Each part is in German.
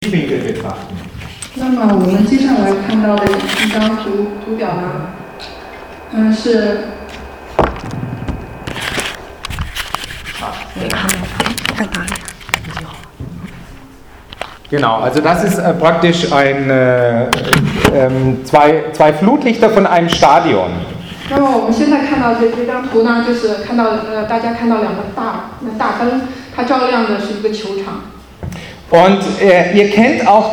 Blickwinkel betrachten. 那么我们接下来看到的一张图表呢，是。 Genau, also das ist praktisch zwei Flutlichter von einem Stadion. 那么我们现在看到这张图呢，就是看到大家看到两个大灯，它照亮的是一个球场。 Und ihr kennt auch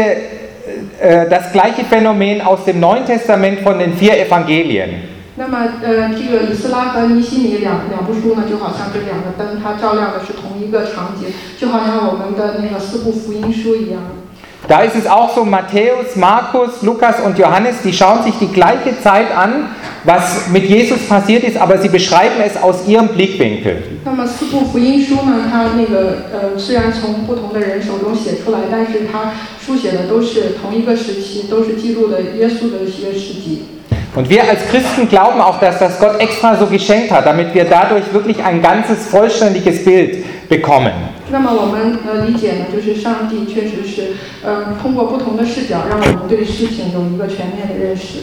das gleiche Phänomen aus dem Neuen Testament von den 4 Evangelien. 那么这个以斯拉和尼希米两部书呢，就好像这两个灯，它照亮的是同一个场景，就好像我们的那个4部福音书一样。 Da ist es auch so, Matthäus, Markus, Lukas und Johannes, die schauen sich die gleiche Zeit an, was mit Jesus passiert ist, aber sie beschreiben es aus ihrem Blickwinkel. 那么4部福音书呢，它那个虽然从不同的人手中写出来，但是它书写的都是同一个时期，都是记录的耶稣的一些事迹。 Und wir als Christen glauben auch, dass das Gott extra so geschenkt hat, damit wir dadurch wirklich ein ganzes, vollständiges Bild bekommen. 那么我们理解呢，就是上帝确实是通过不同的视角，让我们对事情有一个全面的认识。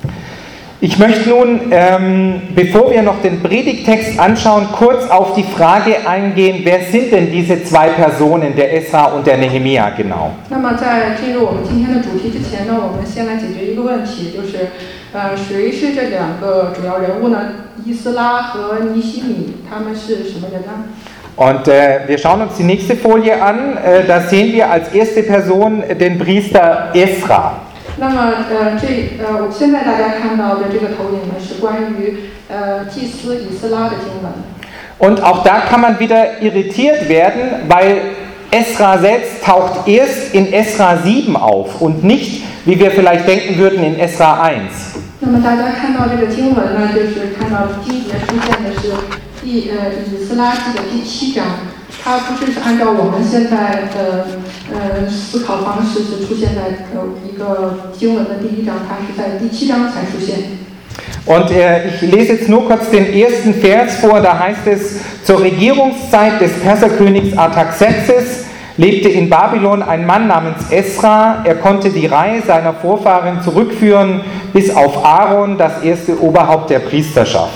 Ich möchte nun, bevor wir noch den Predigttext anschauen, kurz auf die Frage eingehen, wer sind denn diese 2 Personen, der Esra und der Nehemia genau? 那么在进入我们今天的主题之前呢，我们先来解决一个问题，就是谁是这2个主要人物呢？以斯拉和尼希米，他们是什么人呢？ Und wir schauen uns die nächste Folie an. Da sehen wir als erste Person den Priester Esra. 那么我现在大家看到的这个投影呢，是关于祭司以斯拉的经文。 Und auch da kann man wieder irritiert werden, weil Esra selbst taucht erst in Esra 7 auf und nicht, wie wir vielleicht denken würden, in Esra 1. 那么大家看到这个经文呢，就是看到经节出现的是以斯拉记的第7章，它不是按照我们现在的思考方式是出现在一个经文的第1章，它是在第7章才出现。 Und ich lese jetzt nur kurz den ersten Vers vor, da heißt es, zur Regierungszeit des Perserkönigs Artaxerxes lebte in Babylon ein Mann namens Esra. Er konnte die Reihe seiner Vorfahren zurückführen bis auf Aaron, das erste Oberhaupt der Priesterschaft.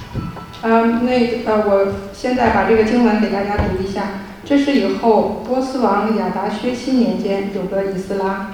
我现在把这个经文给大家读一下。这是以后波斯王亚达薛西年间有个以斯拉。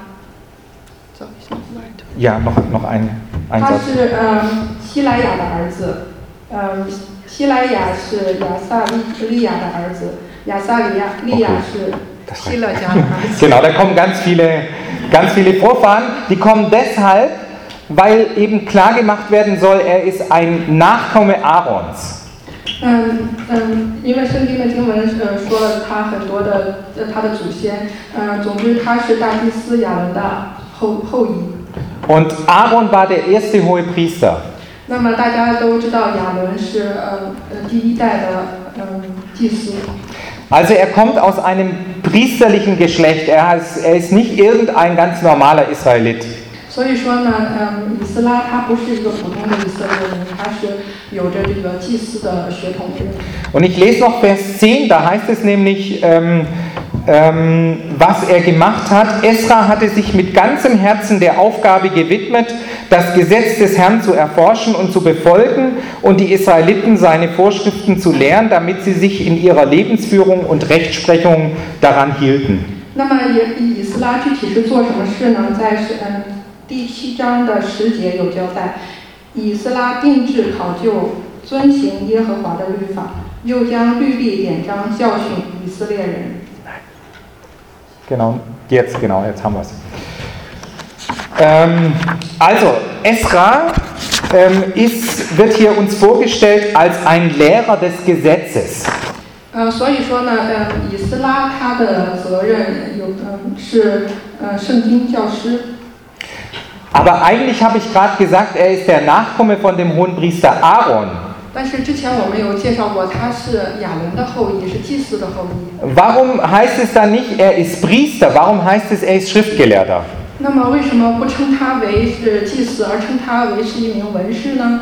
Ja, noch ein 他 Satz. 是希莱亚的儿子，希莱亚是亚撒利亚的儿子，亚撒利亚是希勒家的儿子。 Genau, da kommen ganz viele Vorfahren. Die kommen deshalb, weil eben klar gemacht werden soll, er ist ein Nachkomme Aarons. 因为圣经的经文说了他很多的他的祖先，总之他是大祭司亚伦的后裔。 Und Aaron war der erste Hohepriester. 那么大家都知道亚伦是第1代的祭司。 Also er kommt aus einem priesterlichen Geschlecht. Er ist nicht irgendein ganz normaler Israelit. 所以说呢，以斯拉他不是一个普通的以色列人，他是有着这个祭司的血统的人。 Und ich lese noch Vers 10, da heißt es nämlich, was er gemacht hat. Esra hatte sich mit ganzem Herzen der Aufgabe gewidmet, das Gesetz des Herrn zu erforschen und zu befolgen und die Israeliten seine Vorschriften zu lehren, damit sie sich in ihrer Lebensführung und Rechtsprechung daran hielten. 那么以斯拉具体是做什么事呢？在第7章的10节有交代，以斯拉定制考究遵行耶和华的律法，又将律例典章教训以色列人。 Genau, jetzt haben wir es. Also, Esra wird hier uns vorgestellt als ein Lehrer des Gesetzes. 所以说呢，以斯拉他的责任是圣经教师。 Aber eigentlich habe ich gerade gesagt, er ist der Nachkomme von dem Hohenpriester Aaron. 但是之前我们有介绍过，他是亚伦的后裔，是祭司的后裔。 Warum heißt es dann nicht, er ist Priester? Warum heißt es, er ist Schriftgelehrter? 那么为什么不称他为是祭司，而称他为是一名文士呢？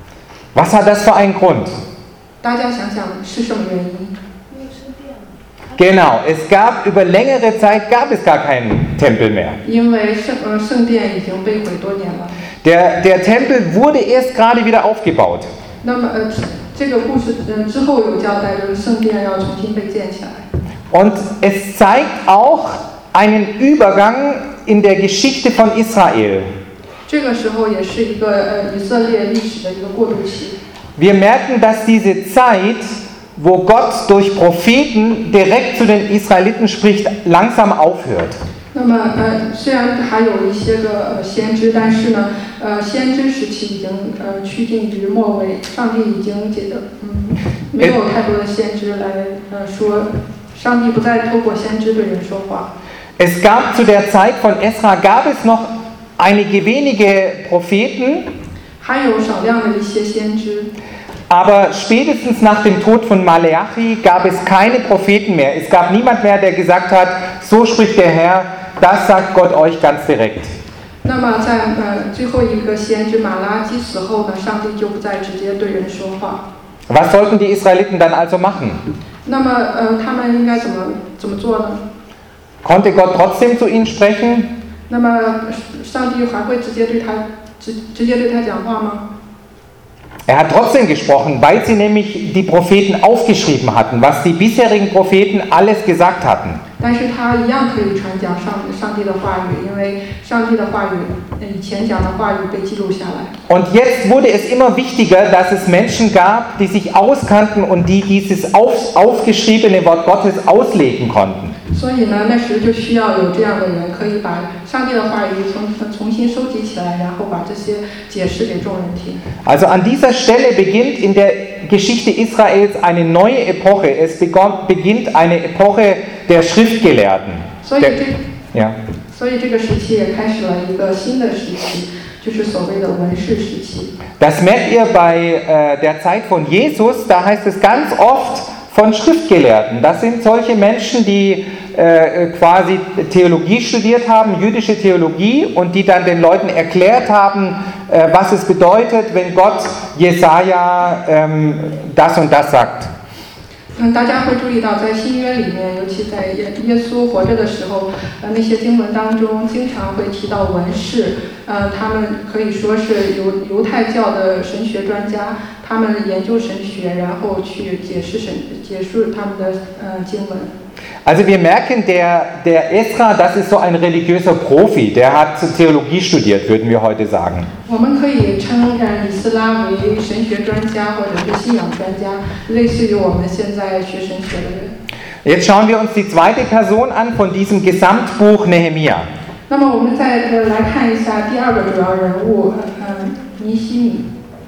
Was hat das für einen Grund? 大家想想是什么原因？ Genau, über längere Zeit gab es gar keinen Tempel mehr. 因为圣殿已经被毁多年了。 Der Tempel wurde erst gerade wieder aufgebaut. 那么这个故事之后有交代，就是圣殿要重新被建起来。 Und es zeigt auch einen Übergang in der Geschichte von Israel. 这个时候也是一个以色列历史的一个过渡期。 Wir merken, dass diese Zeit, wo Gott durch Propheten direkt zu den Israeliten spricht, langsam aufhört. 那么虽然还有一些个先知，但是呢，先知时期已经趋近于末尾，上帝已经没有太多的先知来说，上帝不再透过先知对人说话。 Es gab zu der Zeit von Esra noch einige wenige Propheten, 还有少量的一些先知。 aber spätestens nach dem Tod von Maleachi gab es keine Propheten mehr. Es gab niemand mehr, der gesagt hat, so spricht der Herr, das sagt Gott euch ganz direkt. 那么在最后一个先知马拉基死后呢，上帝就不再直接对人说话。 Was sollten die Israeliten dann also machen? 那么他们应该怎么做呢？ Konnte Gott trotzdem zu ihnen sprechen? 那么上帝还会直接对他讲话吗？ Er hat trotzdem gesprochen, weil sie nämlich die Propheten aufgeschrieben hatten, was die bisherigen Propheten alles gesagt hatten. 但是他一样可以传讲上帝的话语，因为上帝的话语以前讲的话语被记录下来。 Und jetzt wurde es immer wichtiger, dass es Menschen gab, die sich auskannten und die dieses aufgeschriebene Wort Gottes auslegen konnten. 所以呢，那时就需要有这样的人，可以把上帝的话语重新收集起来，然后把这些解释给众人听。 Also an dieser Stelle beginnt in der Geschichte Israels eine neue Epoche. Es beginnt eine Epoche der Schriftgelehrten. 所以这个时期也开始了一个新的时期，就是所谓的文士时期。 Das merkt ihr bei der Zeit von Jesus, da heißt es ganz oft von Schriftgelehrten. Das sind solche Menschen, die quasi Theologie studiert haben, jüdische Theologie, und die dann den Leuten erklärt haben, was es bedeutet, wenn Gott Jesaja das und das sagt. 大家会注意到，在新约里面，尤其在耶稣活着的时候，那些经文当中经常会提到文士，他们可以说是犹太教的神学专家，他们研究神学，然后去解释他们的经文。 Also wir merken, der Esra, das ist so ein religiöser Profi, der hat Theologie studiert, würden wir heute sagen. 我们可以称以斯拉为神学专家或者是信仰专家，类似于我们现在学神学的人。 Jetzt schauen wir uns die zweite Person an von diesem Gesamtbuch Nehemia. 那么我们再来看一下第二个主要人物，尼希米。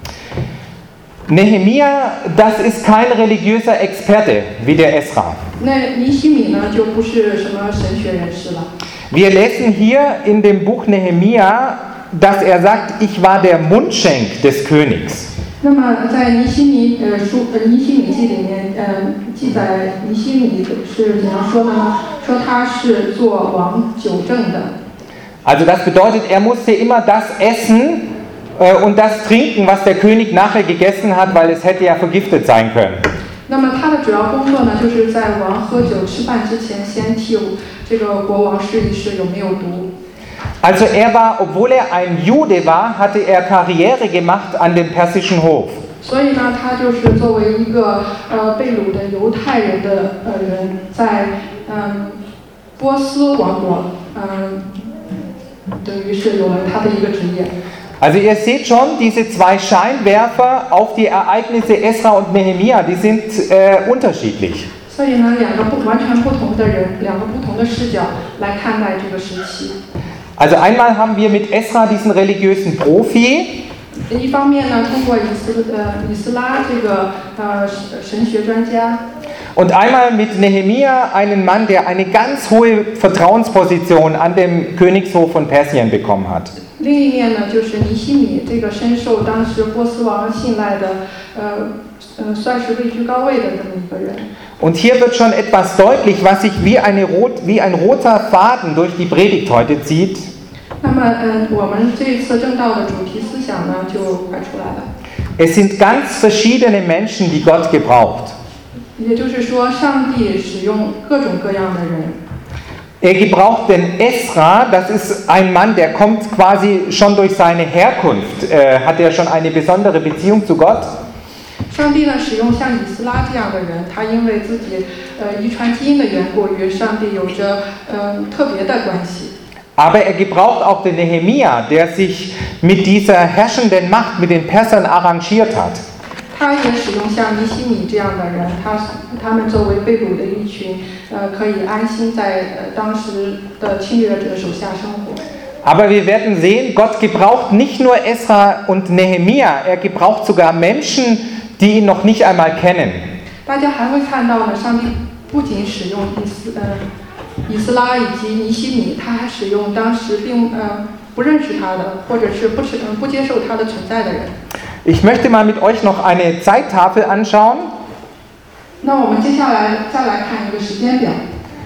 Nehemia, das ist kein religiöser Experte wie der Esra. 那尼希米呢，就不是什么神学人士了。 Wir lesen hier in dem Buch Nehemia, dass er sagt, ich war der Mundschenk des Königs. 那么在尼希米记里面，记载尼希米是怎样说的呢？说他是做王酒政的。 Also das bedeutet, er musste immer das essen und das trinken, was der König nachher gegessen hat, weil es hätte ja vergiftet sein können. 那么他的主要工作呢，就是在王喝酒吃饭之前，先替这个国王试一试有没有毒。 Also obwohl er ein Jude war, hatte er Karriere gemacht an dem persischen Hof. 所以呢，他就是作为一个被掳的犹太人的人，在波斯王国，等于是有了他的一个职业。 Also ihr seht schon, diese zwei Scheinwerfer auf die Ereignisse Esra und Nehemia, die sind unterschiedlich. 所以呢，两个完全不同的人，两个不同的视角来看待这个时期。 Also einmal haben wir mit Esra diesen religiösen Profi. 一方面呢，通过以斯拉这个神学专家。 Und einmal mit Nehemia einen Mann, der eine ganz hohe Vertrauensposition an dem Königshof von Persien bekommen hat. 另一面呢，就是尼希米这个深受当时波斯王信赖的，算是位居高位的这么一个人。 Und hier wird schon etwas deutlich, was sich wie ein roter Faden durch die Predigt heute zieht. 那么，我们这一次正道的主题思想呢，就快出来了。 Es sind ganz verschiedene Menschen, die Gott gebraucht. 也就是说，上帝使用各种各样的人。 Er gebraucht den Esra, das ist ein Mann, der kommt quasi schon durch seine Herkunft, hat er schon eine besondere Beziehung zu Gott. 上帝呢，使用像以斯拉这样的人，他因为自己遗传基因的缘故，与上帝有着特别的关系。 Aber er gebraucht auch den Nehemia, der sich mit dieser herrschenden Macht, mit den Persern arrangiert hat. 他也使用像尼希米这样的人，他们作为被掳的一群，可以安心在当时的侵略者手下生活。 Aber wir werden sehen, Gott gebraucht nicht nur Esra und Nehemia, er gebraucht sogar Menschen, die ihn noch nicht einmal kennen. 大家还会看到呢，上帝不仅使用以斯拉以及尼希米，他还使用当时并不认识他的，或者是不接受他的存在的人。 Ich möchte mal mit euch noch eine Zeittafel anschauen. 那我们接下来再来看一个时间表。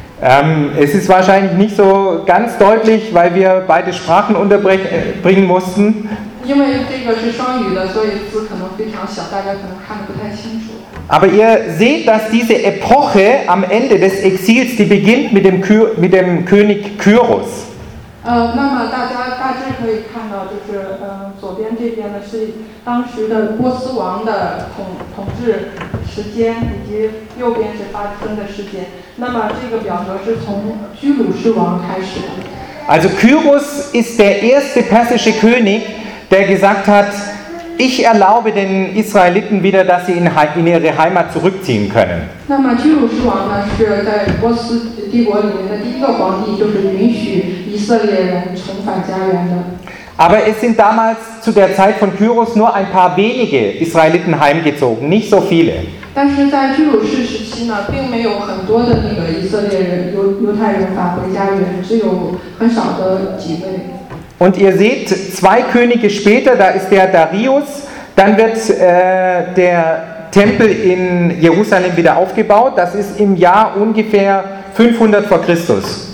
Es ist wahrscheinlich nicht so ganz deutlich, weil wir beide Sprachen unterbringen mussten. 因为这个是双语的，所以字可能非常小，大家可能看得不太清楚。 Aber ihr seht, dass diese Epoche am Ende des Exils, die beginnt mit dem König Kyros. 那么大家大致可以看到，就是左边这边呢是当时的波斯王的统治时间，以及右边是发生的事件。那么这个表格是从居鲁士王开始的。 Also Kyros ist der erste persische König, der gesagt hat, ich erlaube den Israeliten wieder, dass sie in ihre Heimat zurückziehen können. 那么居鲁士王呢，是在波斯帝国里面的第一个皇帝，就是允许以色列人重返家园的。 Aber es sind damals zu der Zeit von Kyros nur ein paar wenige Israeliten heimgezogen, nicht so viele. 但是在居鲁士时期呢，并没有很多的那个以色列人、犹太人返回家园，只有很少的几位。 Und ihr seht, 2 Könige später, da ist der Darius, dann wird der Tempel in Jerusalem wieder aufgebaut. Das ist im Jahr ungefähr 500 vor Christus.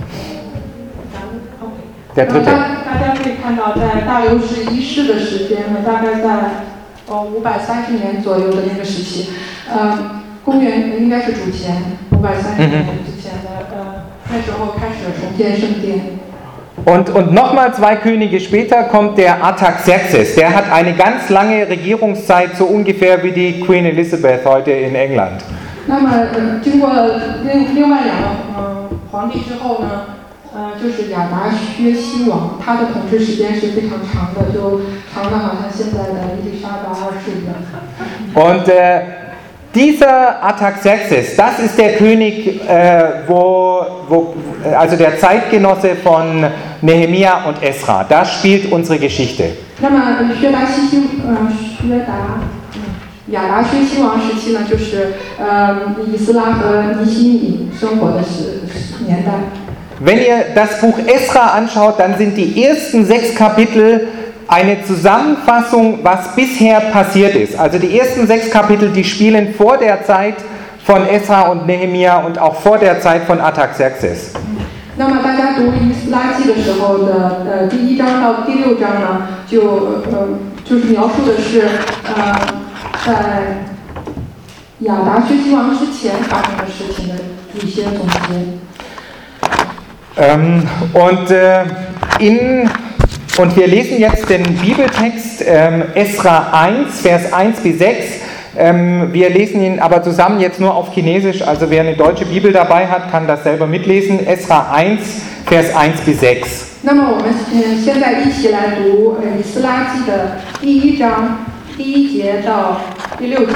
Der dritte. 大家可以看到，在大流士一世的时间呢，大概在530年左右的那个时期，公元应该是主前530年之前的，那时候开始重建圣殿。 Und nochmal 2 Könige später kommt der Artaxerxes. Der hat eine ganz lange Regierungszeit, so ungefähr wie die Queen Elizabeth heute in England. 那么经过另外2个皇帝之后呢，就是亚达薛西王，他的统治时间是非常长的，就长的好像现在的伊丽莎白2世一样。 Und dieser Artaxerxes, das ist der König, also der Zeitgenosse von Nehemia und Esra. Da spielt unsere Geschichte. 那么亚达薛西王时期呢，就是以斯拉和尼希米生活的年代。 Wenn ihr das Buch Esra anschaut, dann sind die ersten 6 Kapitel eine Zusammenfassung, was bisher passiert ist. Also die ersten 6 Kapitel, die spielen vor der Zeit von Esra und Nehemia und auch vor der Zeit von Artaxerxes. 那么大家读以斯拉记的时候的第1章到第6章呢，就是描述的是在亚达薛西王之前发生的事情的一些总结。 Und wir lesen jetzt den Bibeltext Esra 1, Vers 1 bis 6. Wir lesen ihn aber zusammen jetzt nur auf Chinesisch, also wer eine deutsche Bibel dabei hat, kann das selber mitlesen. Esra 1, Vers 1 bis 6. 那么我们现在一起来读以斯拉记的第1章第1节到第6节。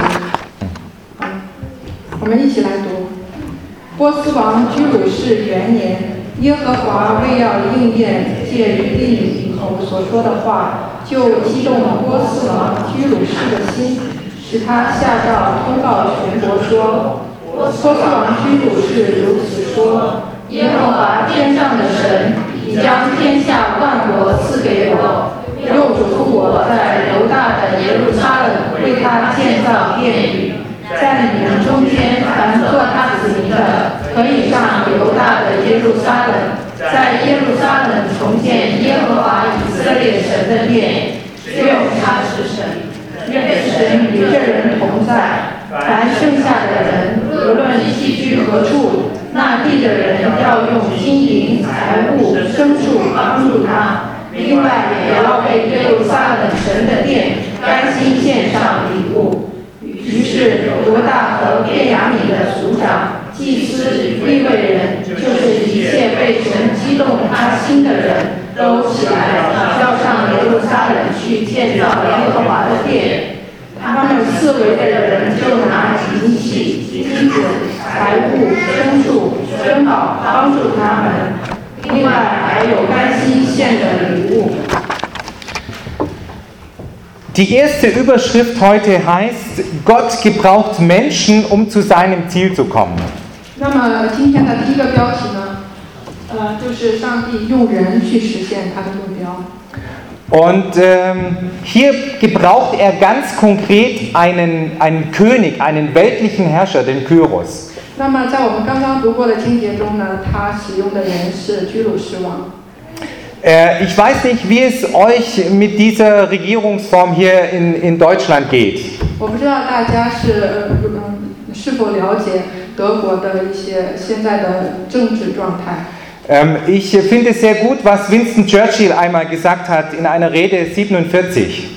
我们一起来读。波斯王居鲁士元年，耶和华为要应验借以利以口所说的话，就激动了波斯王居鲁士的心，使他下诏通告全国说：波斯王居鲁士如此说，耶和华天上的神已将天下万国赐给我，又嘱咐我在犹大的耶路撒冷为他建造殿宇。在你们中间，凡做他子民的，可以上犹大的耶路撒冷，在耶路撒冷重建耶和华以色列神的殿，只有他是神。愿神与这人同在，凡剩下的人无论寄居何处，那地的人要用金银财物牲畜帮助他，另外也要为耶路撒冷神的殿甘心献上礼物。于是犹大和便雅悯的族长、祭司、利未人，就是一切被神激动他心的人，都起来要上耶路撒冷去建造耶和华的殿。他们四围的人就拿银器、金子、财物、牲畜、珍宝帮助他们，另外还有甘心献的礼物。 Die erste Überschrift heute heißt, Gott gebraucht Menschen, um zu seinem Ziel zu kommen. 那么今天的第一个标题呢，就是上帝用人去实现他的目标。 Und hier gebraucht er ganz konkret einen König, einen weltlichen Herrscher, den Kyros. 那么在我们刚刚读过的经节中呢，他使用的人是居鲁士王。 Ich weiß nicht, wie es euch mit dieser Regierungsform hier in Deutschland geht. 我不知道大家是否了解德国的一些现在的政治状态。 Ich finde es sehr gut, was Winston Churchill einmal gesagt hat in einer Rede 47.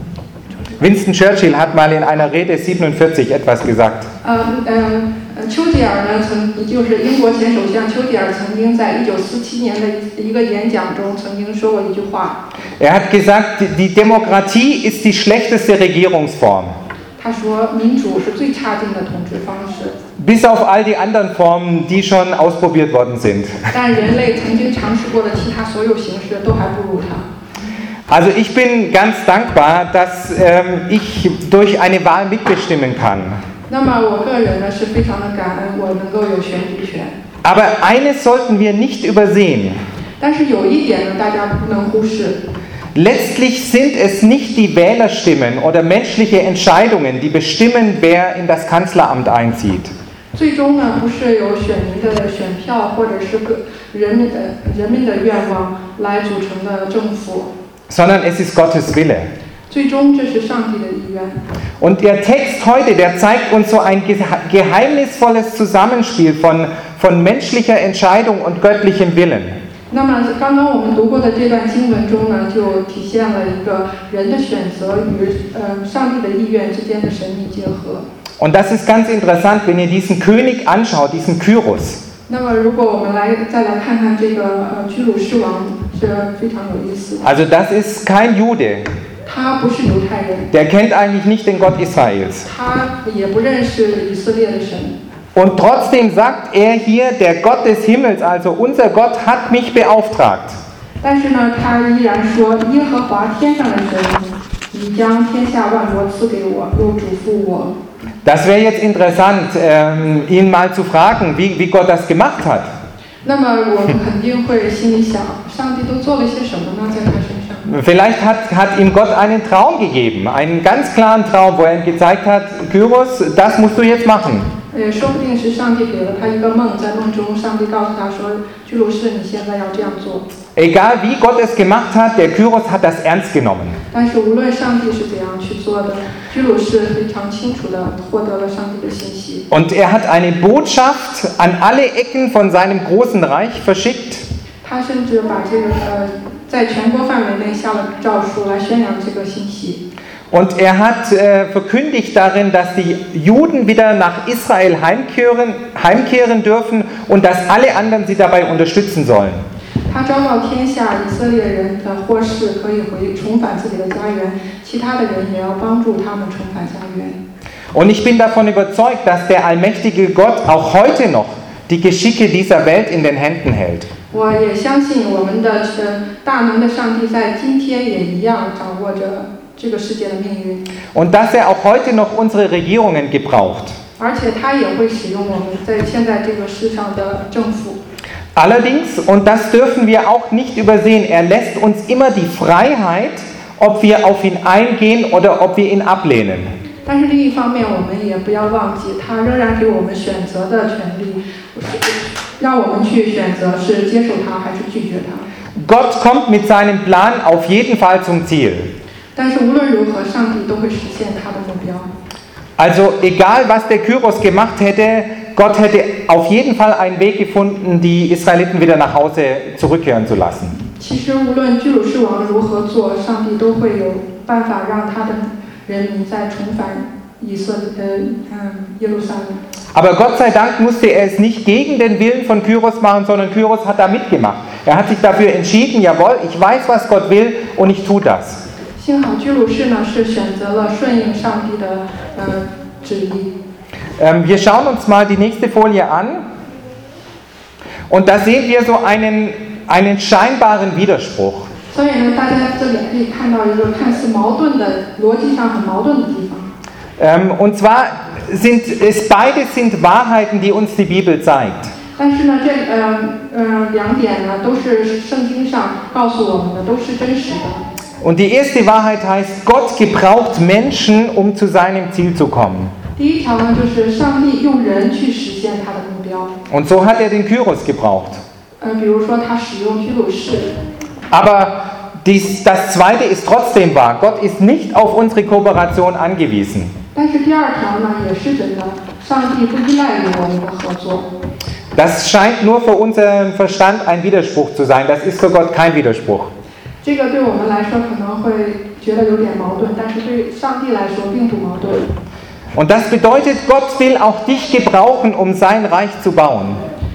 Winston Churchill hat mal in einer Rede 47 etwas gesagt. 丘吉尔呢，就是英国前首相丘吉尔曾经在1947年的一个演讲中曾经说过一句话。 Er hat gesagt, die Demokratie ist die schlechteste Regierungsform. 他说，民主是最差劲的统治方式。 Bis auf all die anderen Formen, die schon ausprobiert worden sind. 但人类曾经尝试过的其他所有形式都还不如它。 Also ich bin ganz dankbar, dass ich durch eine Wahl mitbestimmen kann. 那么我个人呢是非常的感恩，我能够有选举权。 Aber eines sollten wir nicht übersehen. 但是有一点呢，大家不能忽视。 Letztlich sind es nicht die Wählerstimmen oder menschliche Entscheidungen, die bestimmen, wer in das Kanzleramt einzieht. 最终呢，不是由选民的选票或者是人民的愿望来组成的政府， sondern es ist Gottes Wille. 最终这是上帝的意愿。 Und der Text heute, der zeigt uns so ein geheimnisvolles Zusammenspiel von menschlicher Entscheidung und göttlichem Willen. 那么刚刚我们读过的这段经文中呢，就体现了一个人的选择与上帝的意愿之间的神秘结合。 Und das ist ganz interessant, wenn ihr diesen König anschaut, diesen Kyros. 那么如果我们再来看看这个居鲁士王，是非常有意思的。 Also das ist kein Jude. 他不是犹太人， Der kennt eigentlich nicht den Gott Israels. 他也不认识以色列的神。 Und trotzdem sagt er hier, der Gott des Himmels, also unser Gott, hat mich beauftragt. 但是呢，他依然说，耶和华天上的神，你将天下万国赐给我，又嘱咐我。 Das wäre jetzt interessant, ihn mal zu fragen, wie Gott das gemacht hat. 那么我们肯定会心里想，上帝都做了些什么呢？在他身上。 Vielleicht hat ihm Gott einen Traum gegeben, einen ganz klaren Traum, wo er ihm gezeigt hat, Kyros, das musst du jetzt machen. 说不定是上帝给了他一个梦，在梦中，上帝告诉他说：“居鲁士，你现在要这样做。” Egal wie Gott es gemacht hat, der Kyros hat das ernst genommen. 但是无论上帝是怎样去做的，居鲁士非常清楚地获得了上帝的信息。 Und er hat eine Botschaft an alle Ecken von seinem großen Reich verschickt. 他甚至把这个在全国范围内下了诏书来宣扬这个信息。 Und er hat verkündigt darin, dass die Juden wieder nach Israel heimkehren dürfen und dass alle anderen sie dabei unterstützen sollen. 他昭告天下以色列人的或是可以重返自己的家园，其他的人也要帮助他们重返家园。 Und ich bin davon überzeugt, dass der allmächtige Gott auch heute noch die Geschicke dieser Welt in den Händen hält. 我也相信我们的大能的上帝在今天也一样掌握着这个世界的命运。 Und dass er auch heute noch unsere Regierungen gebraucht. 而且他也会使用我们在现在这个世上的政府。 Allerdings, und das dürfen wir auch nicht übersehen, er lässt uns immer die Freiheit, ob wir auf ihn eingehen oder ob wir ihn ablehnen. 但是另一方面，我们也不要忘记，他仍然给我们选择的权利，让我们去选择是接受他还是拒绝他。 Gott kommt mit seinem Plan auf jeden Fall zum Ziel. 但是无论如何，上帝都会实现他的目标。 Also egal, was der Kyros gemacht hätte, Gott hätte auf jeden Fall einen Weg gefunden, die Israeliten wieder nach Hause zurückkehren zu lassen. 其实无论居鲁士王如何做，上帝都会有办法让他的人民再重返耶路撒冷。 Aber Gott sei Dank musste er es nicht gegen den Willen von Kyros machen, sondern Kyros hat da mitgemacht. Er hat sich dafür entschieden, jawohl, ich weiß, was Gott will und ich tue das. 幸好居鲁士呢是选择了顺应上帝的旨意。 Wir schauen uns mal die nächste Folie an und da sehen wir so einen scheinbaren Widerspruch. 所以呢，大家这里可以看到一个看似矛盾的逻辑上很矛盾的地方。 Und zwar beides sind Wahrheiten, die uns die Bibel zeigt. 但是呢，这两点呢都是圣经上告诉我们的，都是真实的。 Und die erste Wahrheit heißt, Gott gebraucht Menschen, um zu seinem Ziel zu kommen. 第一条呢，就是上帝用人去实现他的目标。 Und so hat er den Kyros gebraucht. 比如说他使用居鲁士。 Aber das Zweite ist trotzdem wahr. Gott ist nicht auf unsere Kooperation angewiesen. 但是第二条呢，也是真的，上帝不依赖于我们的合作。 Das scheint nur für unseren Verstand ein Widerspruch zu sein. Das ist für Gott kein Widerspruch. 这个对我们来说可能会觉得有点矛盾，但是对上帝来说并不矛盾。 Und das bedeutet, Gott will auch dich gebrauchen, um sein Reich zu bauen.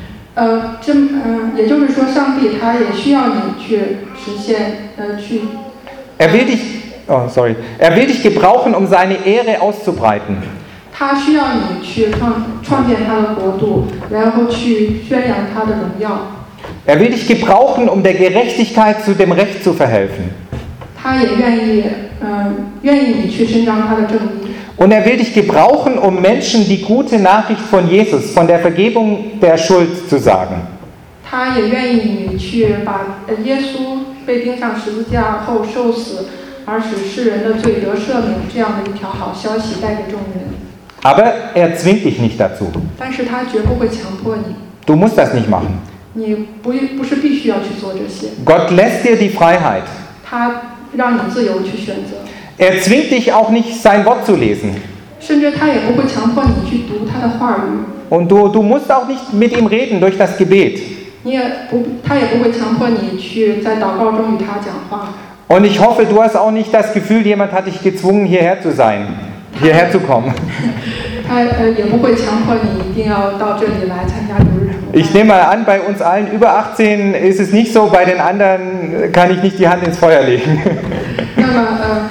也就是说，上帝他也需要你去实现， Er will dich gebrauchen, um seine Ehre auszubreiten. 他需要你去创建他的国度，然后去宣扬他的荣耀。 Er will dich gebrauchen, um der Gerechtigkeit zu dem Recht zu verhelfen. 他也愿意你去伸张他的正义。 Und er will dich gebrauchen, um Menschen die gute Nachricht von Jesus, von der Vergebung der Schuld zu sagen. 他也愿意你去把耶稣被钉上十字架后受死，而使世人的罪得赦免这样的一条好消息带给众人。 Aber er zwingt dich nicht dazu. 但是他绝不会强迫你。 Du musst das nicht machen. 你不是必须要去做这些。 Gott lässt dir die Freiheit. 他让你自由去选择。 Er zwingt dich auch nicht, sein Wort zu lesen. 甚至他也不会强迫你去读他的话语。 Und du musst auch nicht mit ihm reden durch das Gebet. 他也不会强迫你去在祷告中与他讲话。 Und ich hoffe, du hast auch nicht das Gefühl, jemand hat dich gezwungen, hierher zu sein, hierher zu kommen. 他也不会强迫你一定要到这里来参加主日。 Ich nehme mal an, bei uns allen über 18 ist es nicht so, bei den anderen kann ich nicht die Hand ins Feuer legen. 那么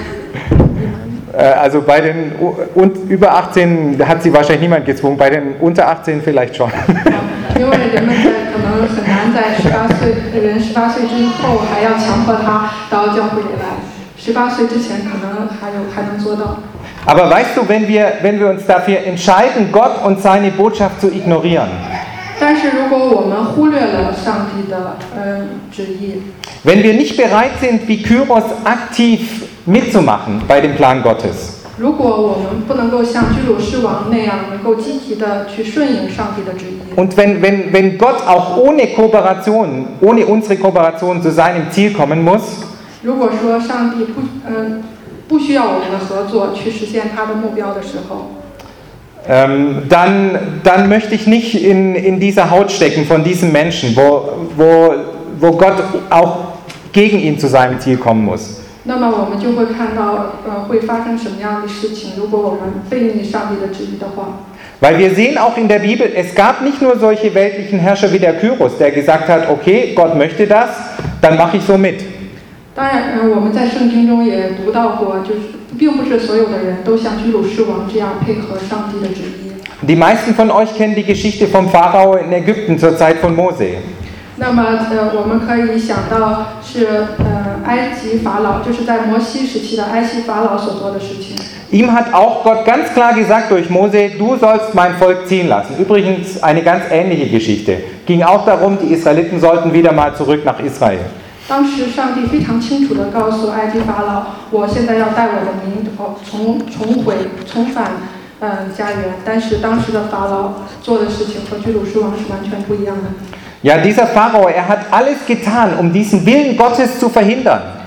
Also bei den über 18 hat sie wahrscheinlich niemand gezwungen, bei den unter 18 vielleicht schon. 因为人们可能很难在18岁之后还要强迫他到教会里来，18岁之前可能还能做到。 Aber weißt du, wenn wir uns dafür entscheiden, Gott und seine Botschaft zu ignorieren, 但是如果我们忽略了上帝的旨意， wenn wir nicht bereit sind, wie Kyros aktiv mitzumachen bei dem Plan Gottes, 如果我们不能够像居鲁士王那样能够积极的去顺应上帝的旨意， und wenn Gott auch ohne Kooperation, ohne unsere Kooperation zu seinem Ziel kommen muss, 如果说上帝不需要我们的合作去实现他的目标的时候， dann möchte ich nicht in dieser Haut stecken von diesem Menschen, wo Gott auch gegen ihn zu seinem Ziel kommen muss. 那么我们就会看到会发生什么样的事情。如果我们背逆上帝的旨意的话， Weil wir sehen auch in der Bibel, es gab nicht nur solche weltlichen Herrscher wie der Kyros, der gesagt hat, okay, Gott möchte das, dann mache ich so mit. 当然，我们在圣经中也读到过，就是并不是所有的人都像居鲁士王这样配合上帝的旨意。 Die meisten von euch kennen die Geschichte vom Pharao in Ägypten zur Zeit von Mose. 那么我们可以想到是埃及法老，就是在摩西时期的埃及法老所做的事情。 Ihm hat auch Gott ganz klar gesagt durch Mose, du sollst mein Volk ziehen lassen. Übrigens eine ganz ähnliche Geschichte. Ging auch darum, die Israeliten sollten wieder mal zurück nach Israel. 当时上帝非常清楚地告诉埃及法老，我现在要带我的民重返家园。但是当时的法老做的事情和居鲁士王是完全不一样的。 Ja, dieser Pharao, er hat alles getan, um diesen Willen Gottes zu verhindern.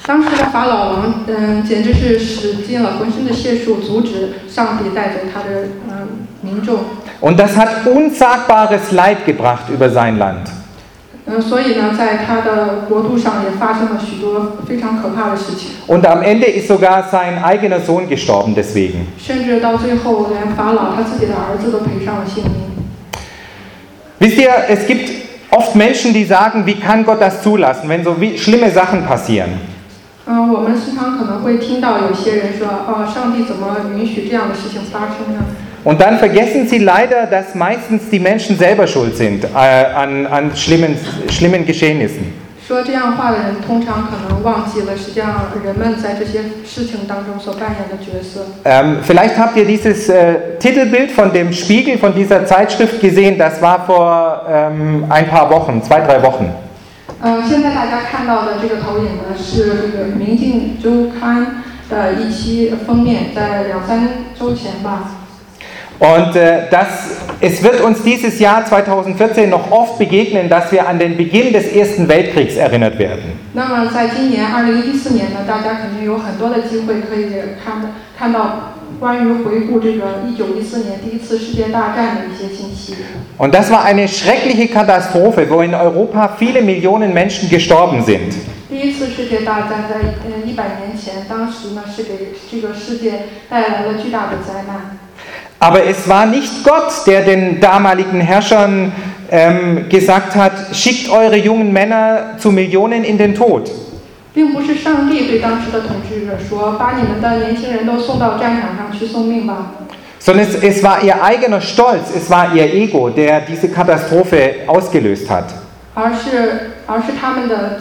当时的法老王，简直是使尽了浑身的解数，阻止上帝带着他的民众。 Und das hat unsagbares Leid gebracht über sein Land. 所以呢，在他的国度上也发生了许多非常可怕的事情。 Und am Ende ist sogar sein eigener Sohn gestorben deswegen. 甚至到最后，连法老他自己的儿子都赔上了性命。 Wisst ihr, es gibt oft Menschen, die sagen, wie kann Gott das zulassen, wenn so schlimme Sachen passieren? 我们时常可能会听到有些人说，上帝怎么允许这样的事情发生呢？ Und dann vergessen sie leider, dass meistens die Menschen selber schuld sind an schlimmen Geschehnissen. 说这样话的人通常可能忘记了，实际上人们在这些事情当中所扮演的角色。 Vielleicht habt ihr dieses Titelbild von dem Spiegel, von dieser Zeitschrift gesehen, das war vor ein paar Wochen, 2-3 Wochen. 现在大家看到的这个投影呢，是这个《明镜周刊》的一期封面，在2-3周前吧。 Und es wird uns dieses Jahr 2014 noch oft begegnen, dass wir an den Beginn des Ersten Weltkriegs erinnert werden. 那么在今年2014年呢，大家肯定有很多的机会可以看到关于回顾这个1914年第一次世界大战的一些信息。 Und das war eine schreckliche Katastrophe, wo in Europa viele Millionen Menschen gestorben sind. 第一次世界大战在100年前，当时呢是给这个世界带来了巨大的灾难。 Aber es war nicht Gott, der den damaligen Herrschern gesagt hat, schickt eure jungen Männer zu Millionen in den Tod. 并不是上帝对当时的统治者说，把你们的年轻人都送到战场上去送命吧。 Sondern es war ihr eigener Stolz, es war ihr Ego, der diese Katastrophe ausgelöst hat. 而是他们的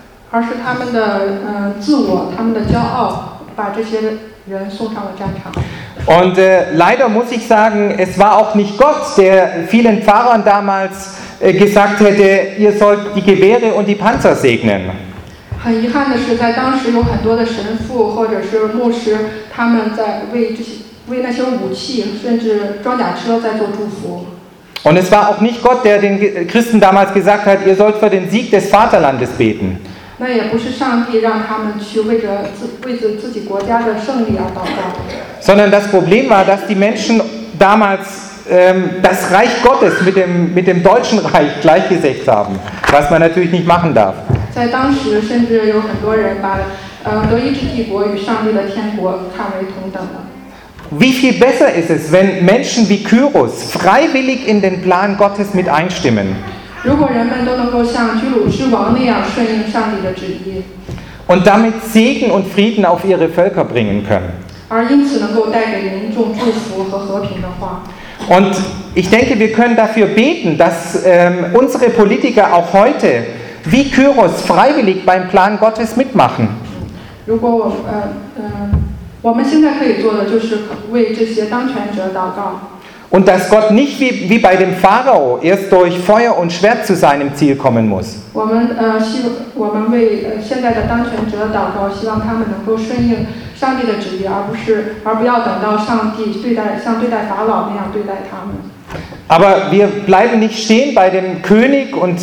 自我，他们的骄傲，把这些人送上了战场。 Und leider muss ich sagen, es war auch nicht Gott, der vielen Pfarrern damals gesagt hätte, ihr sollt die Gewehre und die Panzer segnen. 很遗憾的是，在当时有很多的神父或者是牧师，他们在为那些武器甚至装甲车在做祝福。 Und es war auch nicht Gott, der den Christen damals gesagt hat, ihr sollt für den Sieg des Vaterlandes beten. 那也不是上帝让他们去为自己国家的胜利而祷告。 Sondern das Problem war, dass die Menschen damals das Reich Gottes mit dem deutschen Reich gleichgesetzt haben, was man natürlich nicht machen darf. 在当时，甚至有很多人把德意志帝国与上帝的天国看为同等的。 Wie viel besser ist es, wenn Menschen wie Kyros freiwillig in den Plan Gottes mit einstimmen? 如果人们都能够像居鲁士王那样顺应上帝的旨意， Und damit Segen und Frieden auf ihre Völker bringen können. 而因此能够带给民众祝福和和平的话。 Und ich denke, wir können dafür beten, dass unsere Politiker auch heute wie Kyros freiwillig beim Plan Gottes mitmachen. 如果我们现在可以做的就是为这些当权者祷告。 Und dass Gott nicht wie bei dem Pharao erst durch Feuer und Schwert zu seinem Ziel kommen muss. 我们为现在的当权者祷告，希望他们能够顺应上帝的旨意，而不要等到上帝像对待法老那样对待他们。 Aber wir bleiben nicht stehen bei dem König und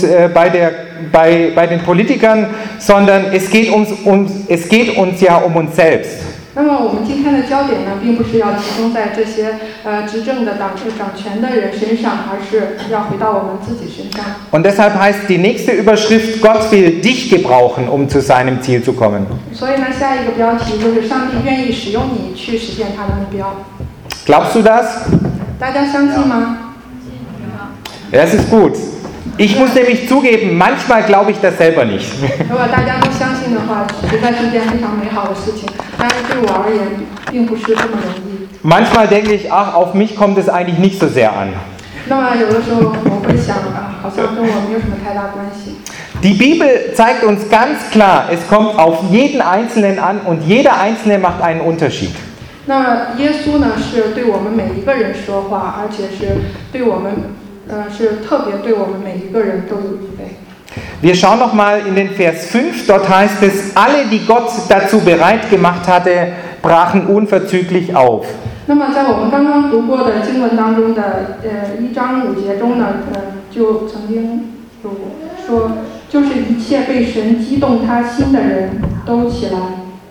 bei den Politikern, sondern es geht uns ja um uns selbst. 那么我们今天的焦点呢，并不是要集中在这些执政的掌权的人身上，而是要回到我们自己身上。 Und deshalb heißt die nächste Überschrift, Gott will dich gebrauchen, um zu seinem Ziel zu kommen. 所以呢，下一个标题就是上帝愿意使用你去实现他的目标。 Glaubst du das? 大家相信吗？ Das ist gut. Ich muss nämlich zugeben, manchmal glaube ich das selber nicht. 如果大家都相信的话，实在是件非常美好的事情。但是对我而言，并不是这么容易。 Manchmal denke ich, ach, auf mich kommt es eigentlich nicht so sehr an. 那么有的时候我会想好像跟我没有什么太大关系。 Die Bibel zeigt uns ganz klar, es kommt auf jeden Einzelnen an und jeder Einzelne macht einen Unterschied. 那么耶稣呢，是对我们每一个人说话，而且是对我们是特别对我们每一个人都有预备。 Wir schauen noch mal in den Vers 5, dort heißt es, alle, die Gott dazu bereit gemacht hatte, brachen unverzüglich auf. 那么在我们刚刚读过的经文当中的1章5节中呢，就曾经有说就是一切被神激动他心的人都起来。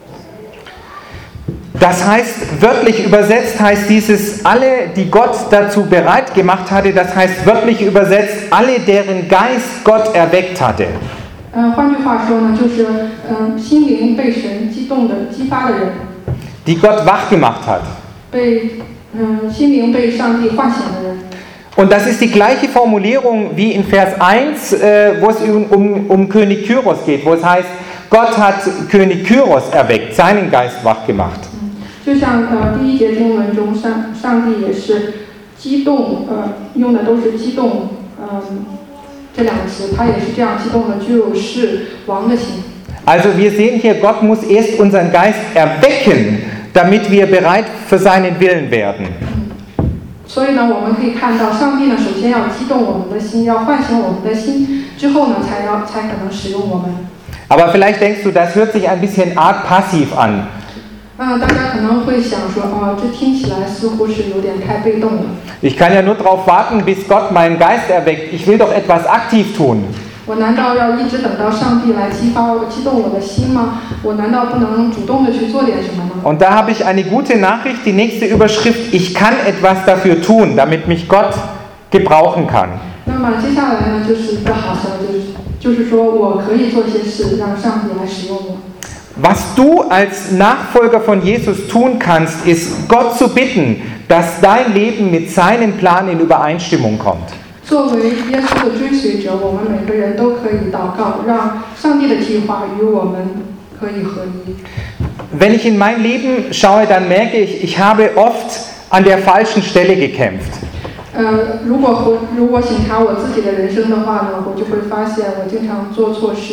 Das heißt, wörtlich übersetzt heißt dieses, alle, die Gott dazu bereit gemacht hatte, das heißt wörtlich übersetzt, alle, deren Geist Gott erweckt hatte. 换句话说呢，就是心灵被神激动的、激发的人， Die Gott wach gemacht hat. 心灵被上帝唤醒的人。 Und das ist die gleiche Formulierung wie in Vers 1, wo es um König Kyros geht, wo es heißt, Gott hat König Kyros erweckt, seinen Geist wach gemacht. 就像第一节经文中，上帝也是激动，用的都是激动，这两个词，他也是这样激动了居鲁士王的心。 Also wir sehen hier, Gott muss erst unseren Geist erwecken, damit wir bereit für seinen Willen werden. 所以呢，我们可以看到，上帝呢，首先要激动我们的心，要唤醒我们的心，之后呢，才可能使用我们。 Aber vielleicht denkst du, das hört sich ein bisschen arg passiv an. 大家可能会想说，这听起来似乎是有点太被动了。 Ich kann ja nur darauf warten, bis Gott meinen Geist erweckt. Ich will doch etwas aktiv tun. 我难道要一直等到上帝来激动我的心吗？我难道不能主动的去做点什么吗？ Und da habe ich eine gute Nachricht, die nächste Überschrift, ich kann etwas dafür tun, damit mich Gott gebrauchen kann. 那么接下来呢，就是一个好消息，就是说我可以做些事，让上帝来使用我。 Was du als Nachfolger von Jesus tun kannst, ist Gott zu bitten, dass dein Leben mit seinem Plan in Übereinstimmung kommt. 作为耶稣的追随者，我们每个人都可以祷告，让上帝的计划与我们可以合一。 Wenn ich in mein Leben schaue, dann merke ich, ich habe oft an der falschen Stelle gekämpft. 如果审查我自己的人生的话呢，我就会发现我经常做错事。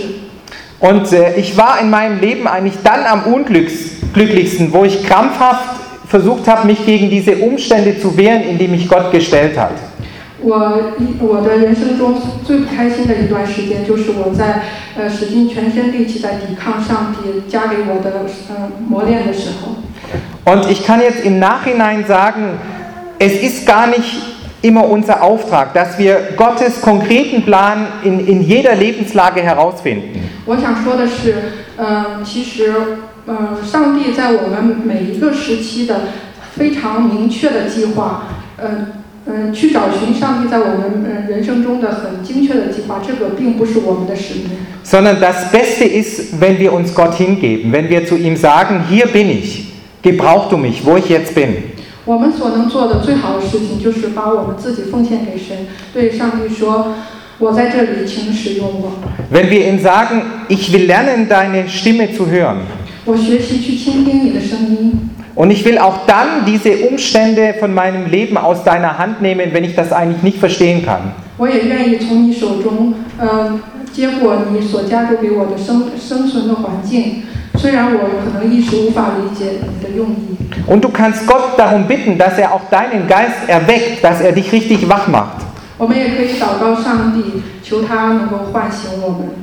Und ich war in meinem Leben eigentlich dann am unglücklichsten, wo ich krampfhaft versucht habe, mich gegen diese Umstände zu wehren, in die mich Gott gestellt hat. 我的人生中最不开心的一段时间，就是我在使尽全身力气在抵抗上帝加给我的磨练的时候。 Und ich kann jetzt im Nachhinein sagen, es ist gar nicht immer unser Auftrag, dass wir Gottes konkreten Plan in jeder Lebenslage herausfinden. 我想说的是，其实上帝在我们每一个时期的非常明确的计划，去找寻上帝在我们人生中的很精确的计划，这个并不是我们的使命。 Sondern das Beste ist, wenn wir uns Gott hingeben, wenn wir zu ihm sagen, hier bin ich, gebrauch du mich, wo ich jetzt bin. 我们所能做的最好的事情，就是把我们自己奉献给神，对上帝说：“我在这里，请使用我。” Wenn wir ihm sagen, ich will lernen, deine Stimme zu hören. 我学习去倾听你的声音。 Und ich will auch dann diese Umstände von meinem Leben aus deiner Hand nehmen, wenn ich das eigentlich nicht verstehen kann. 我也愿意从你手中，接过你所加注给我的生存的环境，虽然我可能一时无法理解你的用意。 Und du kannst Gott darum bitten, dass er auch deinen Geist erweckt, dass er dich richtig wach macht. 我们也可以祷告上帝，求他能够唤醒我们。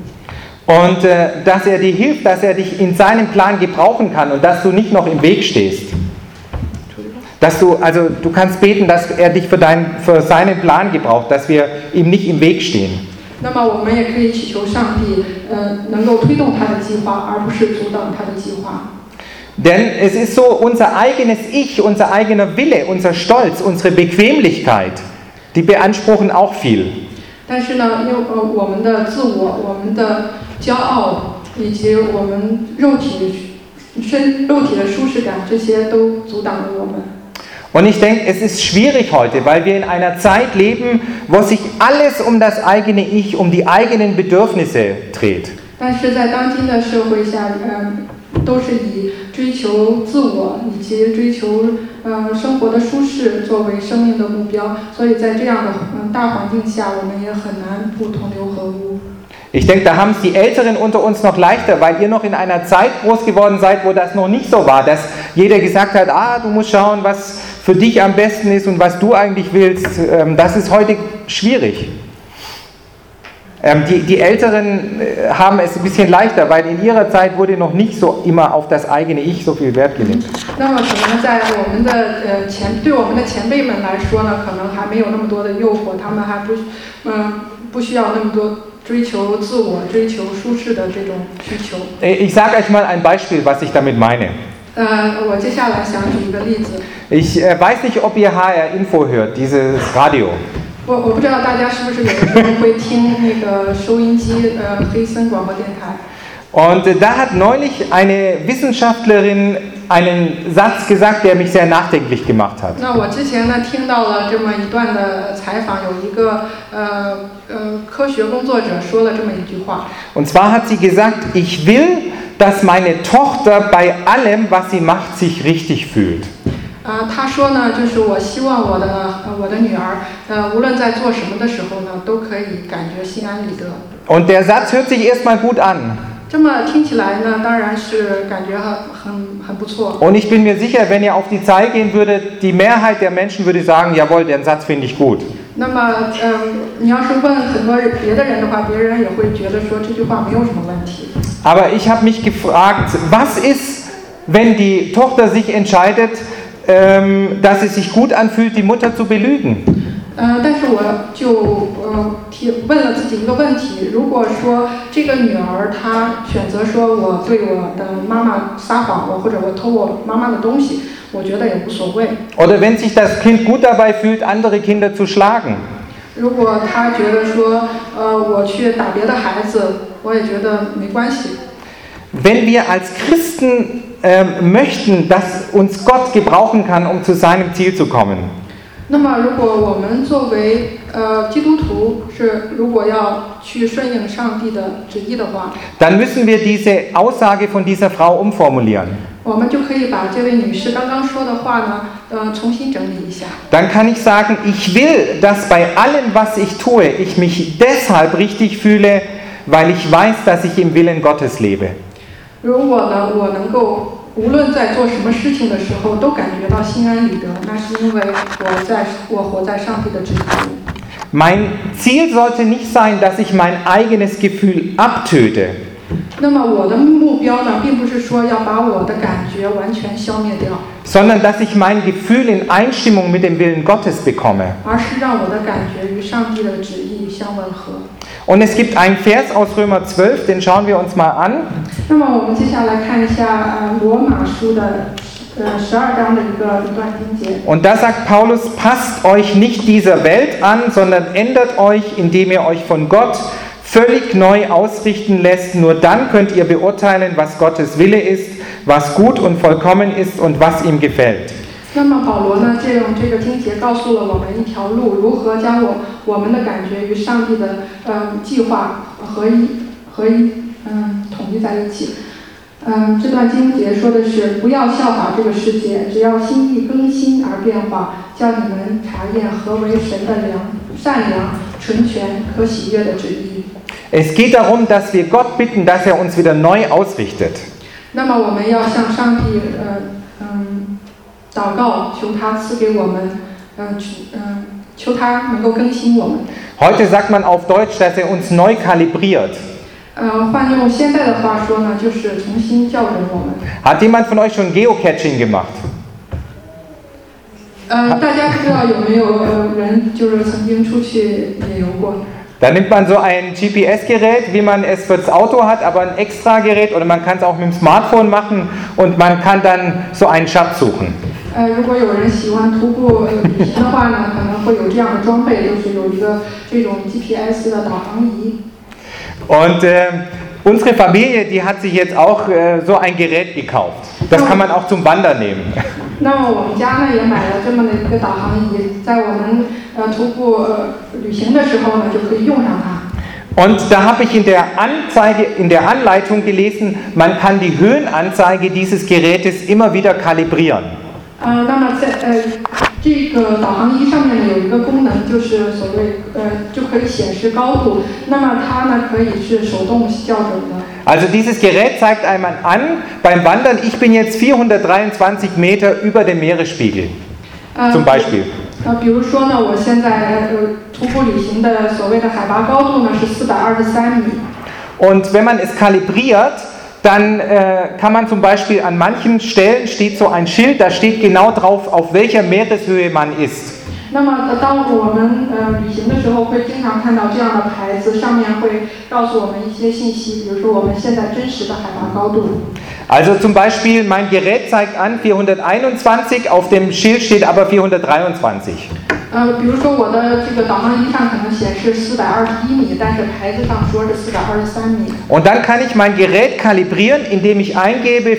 Und dass er dir hilft, dass er dich in seinem Plan gebrauchen kann und dass du nicht noch im Weg stehst. Du kannst beten, dass er dich für seinen Plan gebraucht, dass wir ihm nicht im Weg stehen. 那么我们也可以祈求上帝，能够推动他的计划，而不是阻挡他的计划。 Denn es ist so, unser eigenes Ich, unser eigener Wille, unser Stolz, unsere Bequemlichkeit, die beanspruchen auch viel. 但是呢，因为我们的自我、我们的骄傲以及我们肉体的舒适感，这些都阻挡了我们。 Und ich denke, es ist schwierig heute, weil wir in einer Zeit leben, wo sich alles um das eigene Ich, um die eigenen Bedürfnisse dreht. 但是在当今的社会下，都是以追求自我以及追求生活的舒适作为生命的目标，所以在这样的大环境下，我们也很难不同流合污。 Ich denke, da haben es die Älteren unter uns noch leichter, weil ihr noch in einer Zeit groß geworden seid, wo das noch nicht so war, dass jeder gesagt hat, du musst schauen, was für dich am besten ist und was du eigentlich willst. Das ist heute schwierig. Die Älteren haben es ein bisschen leichter, weil in ihrer Zeit wurde noch nicht so immer auf das eigene Ich so viel Wert gelegt. 那么可能在我们的对我们的前辈们来说呢，可能还没有那么多的诱惑，他们还不需要那么多追求自我、追求舒适的这种需求。 Ich sage euch mal ein Beispiel, was ich damit meine. 我接下来想举一个例子。 Ich weiß nicht, ob ihr HR Info hört, dieses Radio. 我不知道大家是不是有的时候会听那个收音机，黑森广播电台。 Und da hat neulich eine Wissenschaftlerin einen Satz gesagt, der mich sehr nachdenklich gemacht hat. 那我之前呢听到了这么一段的采访，有一个科学工作者说了这么一句话。 Und zwar hat sie gesagt, ich will, dass meine Tochter bei allem, was sie macht, sich richtig fühlt. 他说呢，就是我希望我的女儿，无论在做什么的时候呢，都可以感觉心安理得。 Und der Satz hört sich erstmal gut an. 这么听起来呢，当然是感觉很不错。 Und ich bin mir sicher, wenn ihr auf die Zahl gehen würdet, die Mehrheit der Menschen würde sagen, jawohl, den Satz finde ich gut. 那么，你要是问很多别的人的话，别人也会觉得说这句话没有什么问题。 Aber ich habe mich gefragt, was ist, wenn die Tochter sich entscheidet, dass es sich gut anfühlt, die Mutter zu belügen? 但是我就问了自己一个问题：如果说这个女儿她选择说我对我的妈妈撒谎，或者我偷我妈妈的东西，我觉得也无所谓。 Oder wenn sich das Kind gut dabei fühlt, andere Kinder zu schlagen? 如果她觉得说我去打别的孩子，我也觉得没关系。 Wenn wir als Christen möchten, dass uns Gott gebrauchen kann, um zu seinem Ziel zu kommen, 那么，如果我们作为基督徒如果要去顺应上帝的旨意的话， dann müssen wir diese Aussage von dieser Frau umformulieren. 我们就可以把这位女士刚刚说的话呢，重新整理一下。 Dann kann ich sagen, ich will, dass bei allem, was ich tue, ich mich deshalb richtig fühle, weil ich weiß, dass ich im Willen Gottes lebe. 如果呢，我能够无论在做什么事情的时候都感觉到心安理得，那是因为我活在上帝的旨意里。 Mein Ziel sollte nicht sein, dass ich mein eigenes Gefühl abtöte. 那么我的目标呢，并不是说要把我的感觉完全消灭掉， sondern dass ich mein Gefühl in Einstimmung mit dem Willen Gottes bekomme. 而是让我的感觉与上帝的旨意相吻合。 Und es gibt einen Vers aus Römer 12, den schauen wir uns mal an. 那么我们接下来看一下罗马书的12章的一段经节。 Und da sagt Paulus, passt euch nicht dieser Welt an, sondern ändert euch, indem ihr euch von Gott völlig neu ausrichten lässt. Nur dann könnt ihr beurteilen, was Gottes Wille ist, was gut und vollkommen ist und was ihm gefällt. 那么保罗呢，借用这个经节告诉了我们一条路，如何将我们的感觉与上帝的计划合一统一在一起。这段经节说的是不要效法这个世界，只要心意更新而变化，叫你们查验何为神的善良、纯全、可喜悦的旨意。 Es geht darum, dass wir Gott bitten, dass er uns wieder neu ausrichtet. 那么我们要向上帝祷告，求他赐给我们，求他能够更新我们。 Heute sagt man auf Deutsch, dass er uns neu kalibriert. 换用现在的话说呢，就是重新校准我们。 Hat jemand von euch schon Geocaching gemacht? 大家不知道有没有人就是曾经出去野游过？ Da nimmt man so ein GPS-Gerät, wie man es fürs Auto hat, aber ein Extra-Gerät, oder man kann es auch mit dem Smartphone machen und man kann dann so einen Schatz suchen. 如果有人喜欢徒步旅行的话呢，可能会有这样的装备，就是有一个这种 GPS 的导航仪。 Und unsere Familie, die hat sich jetzt auch so ein Gerät gekauft. Das kann man auch zum Wandern nehmen. 那么我们家呢也买了这么的一个导航仪，在我们徒步旅行的时候呢，就可以用上它。 Und da habe ich in der Anleitung gelesen, man kann die Höhenanzeige dieses Gerätes immer wieder kalibrieren. 那么在这个导航仪上面呢有一个功能，就是所谓就可以显示高度。那么它呢可以是手动校准的。 Also dieses Gerät zeigt einmal an, beim Wandern, ich bin jetzt 423 Meter über dem Meeresspiegel, zum Beispiel. 比如说呢，我现在徒步旅行的所谓的海拔高度呢是423米。 Und wenn man es kalibriert, dann kann man zum Beispiel an manchen Stellen steht so ein Schild, da steht genau drauf, auf welcher Meereshöhe man ist. 那么当我们旅行的时候，会经常看到这样的牌子，上面会告诉我们一些信息，比如说我们现在真实的海拔高度。 Also zum Beispiel, mein Gerät zeigt an 421, auf dem Schild steht aber 423. 比如说我的这个导航仪上可能显示421米，但是牌子上说是423米。 Und dann kann ich mein Gerät kalibrieren, indem ich eingebe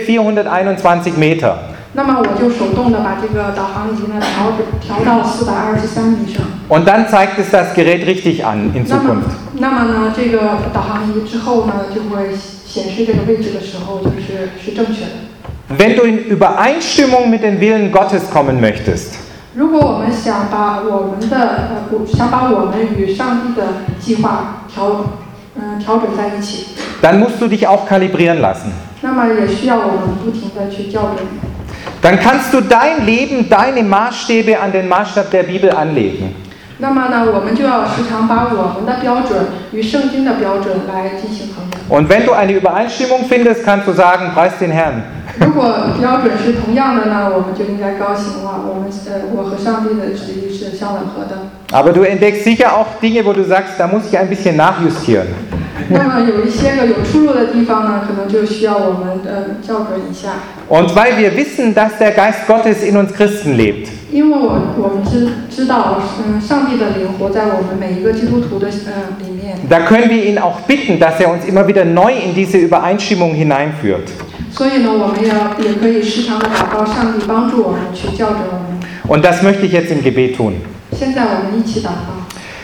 421 Meter. 那么我就手动的把这个导航仪呢调到423米上。 Und dann zeigt es das Gerät richtig an in Zukunft. 那么呢，这个导航仪之后呢，就会显示这个位置的时候是正确的。 Wenn du in Übereinstimmung mit dem Willen Gottes kommen möchtest, 如果我们想把我们与上帝的计划调整在一起， dann musst du dich auch kalibrieren lassen. 那么也需要我们不停地去校准。 Dann kannst du dein Leben, deine Maßstäbe an den Maßstab der Bibel anlegen. 那么呢，我们就要时常把我们的标准与圣经的标准来进行衡量。 Und wenn du eine Übereinstimmung findest, kannst du sagen, preis den Herrn. 如果标准是同样的呢，我们就应该高兴了。我和上帝的旨意是相吻合的。 Aber du entdeckst sicher auch Dinge, wo du sagst, da muss ich ein bisschen nachjustieren. 那么有一些个有出入的地方呢，可能就需要我们校准一下。 Und weil wir wissen, dass der Geist Gottes in uns Christen lebt, 因为我们知道，上帝的灵活在我们每一个基督徒的里面。 da können wir ihn auch bitten, dass er uns immer wieder neu in diese Übereinstimmung hineinführt. 所以呢，我们也可以时常的祷告上帝帮助我们去校准我们。 Und das möchte ich jetzt im Gebet tun. 现在我们一起祷告。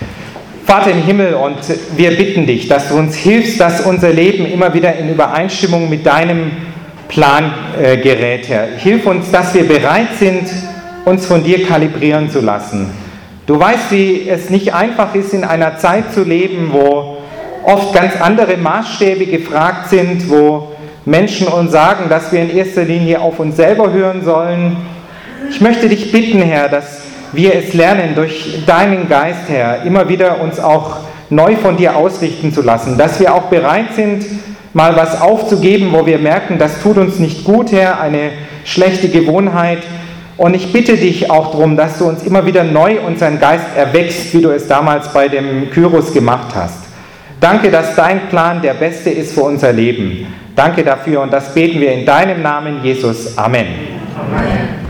Vater im Himmel, und wir bitten dich, dass du uns hilfst, dass unser Leben immer wieder in Übereinstimmung mit deinem Plan gerät, Herr. Hilf uns, dass wir bereit sind, uns von dir kalibrieren zu lassen. Du weißt, wie es nicht einfach ist, in einer Zeit zu leben, wo oft ganz andere Maßstäbe gefragt sind, wo Menschen uns sagen, dass wir in erster Linie auf uns selber hören sollen. Ich möchte dich bitten, Herr, dass wir es lernen, durch deinen Geist, Herr, immer wieder uns auch neu von dir ausrichten zu lassen, dass wir auch bereit sind, mal was aufzugeben, wo wir merken, das tut uns nicht gut, Herr, eine schlechte Gewohnheit. Und ich bitte dich auch darum, dass du uns immer wieder neu unseren Geist erweckst, wie du es damals bei dem Kyros gemacht hast. Danke, dass dein Plan der beste ist für unser Leben. Danke dafür und das beten wir in deinem Namen, Jesus. Amen. Amen.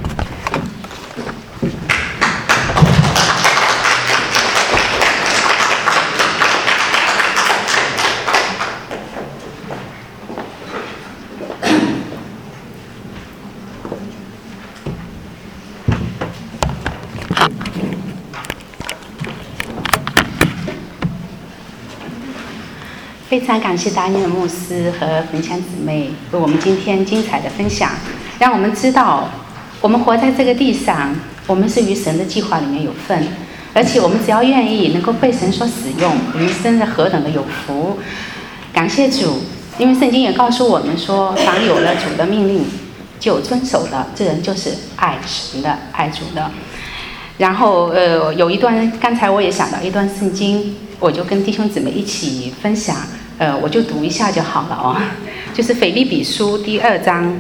非常感谢达尼尔牧师和冯强姊妹为我们今天精彩的分享，让我们知道我们活在这个地上，我们是与神的计划里面有份，而且我们只要愿意能够被神所使用，人生是何等的有福。感谢主，因为圣经也告诉我们说，凡有了主的命令就遵守的，这人就是爱神的、爱主的。然后有一段，刚才我也想到一段圣经，我就跟弟兄姊妹一起分享，我就读一下就好了哦。就是腓立比书第2章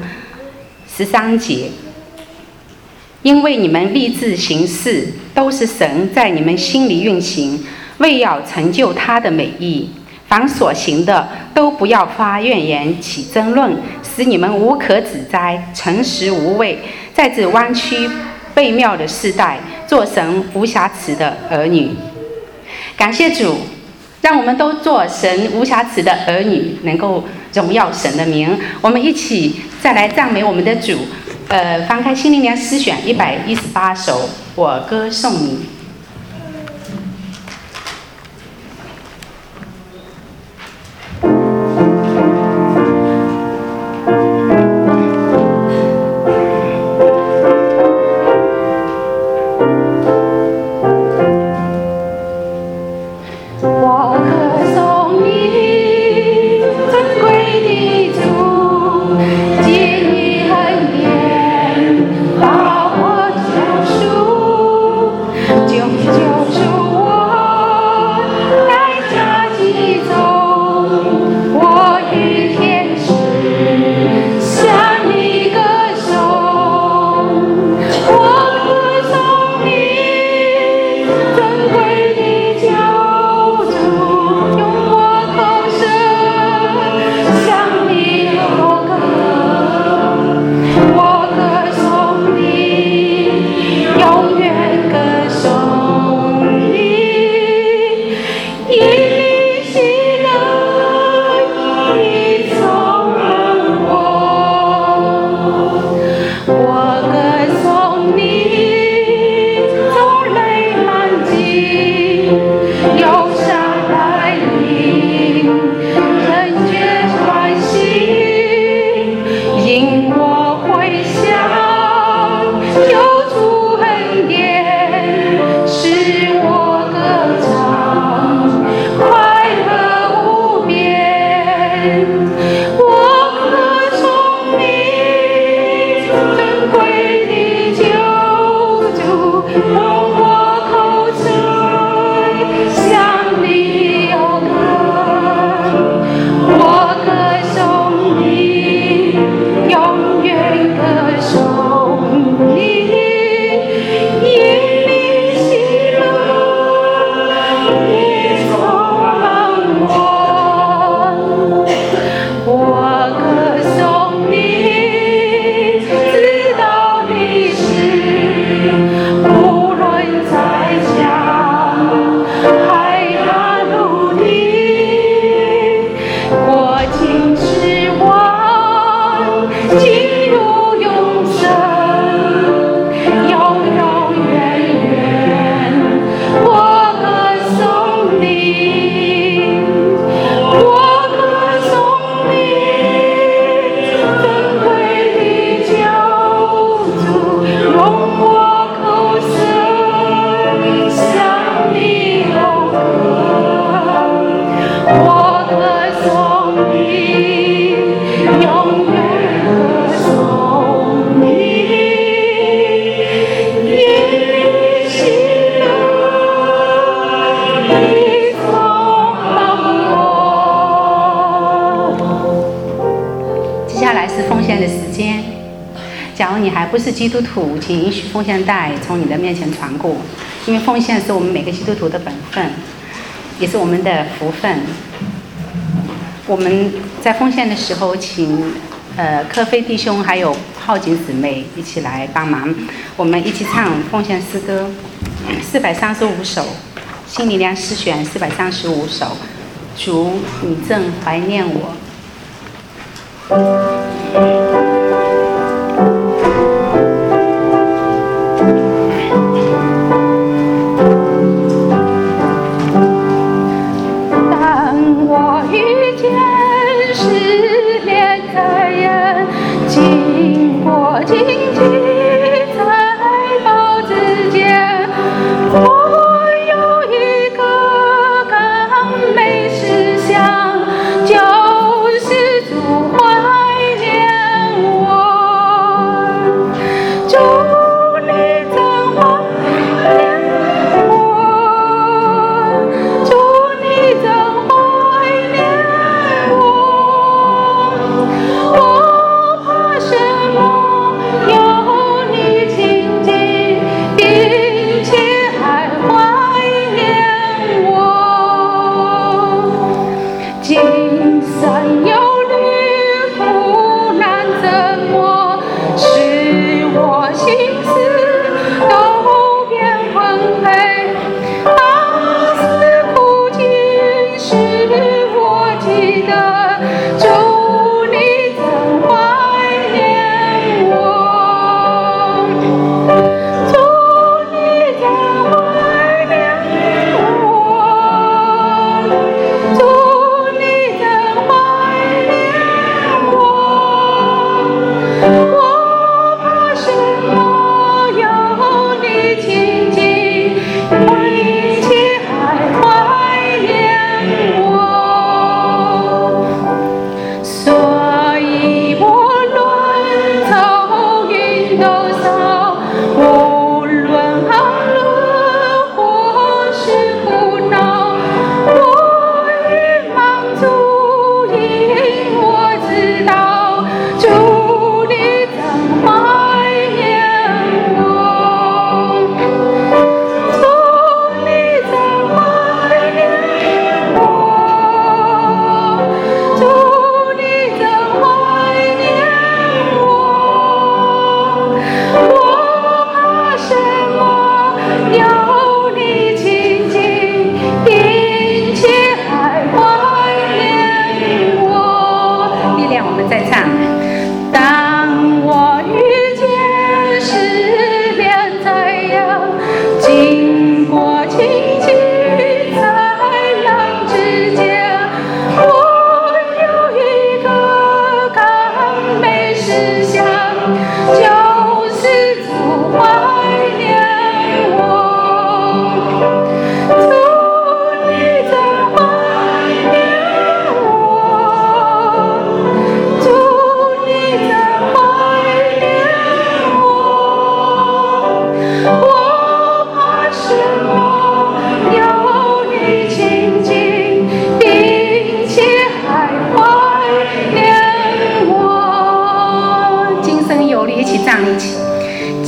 13节，因为你们立志行事，都是神在你们心里运行，为要成就他的美意。凡所行的，都不要发怨言，起争论，使你们无可指摘，诚实无畏，在这弯曲悖谬的世代，做神无瑕疵的儿女。感谢主，让我们都做神无瑕疵的儿女，能够荣耀神的名。我们一起再来赞美我们的主。翻开新灵粮诗选118首，我歌颂你。 就假如你还不是基督徒，请允许奉献带从你的面前传过，因为奉献是我们每个基督徒的本分，也是我们的福分。我们在奉献的时候，请科菲弟兄还有浩景姊妹一起来帮忙，我们一起唱奉献诗歌435首，新力量诗选435首，主你正怀念我。 有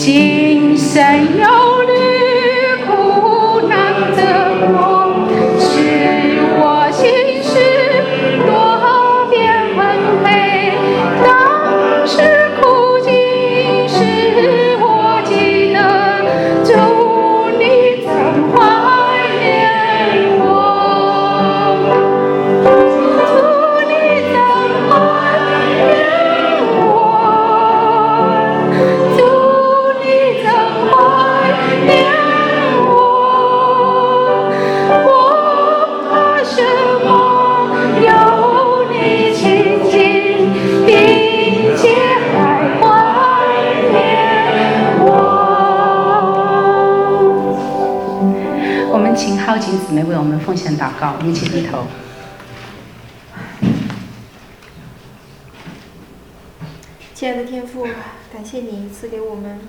今生有虑苦难折磨，使我心事多变纷飞。当时苦境使我记得，主你曾怀念我，主你曾怀念我，主你曾怀念我，我怕什么？有你亲近，并且还怀念我。我们请浩景姊妹为我们奉献祷告，我们一起低头。 亲爱的天父，感谢你赐给我们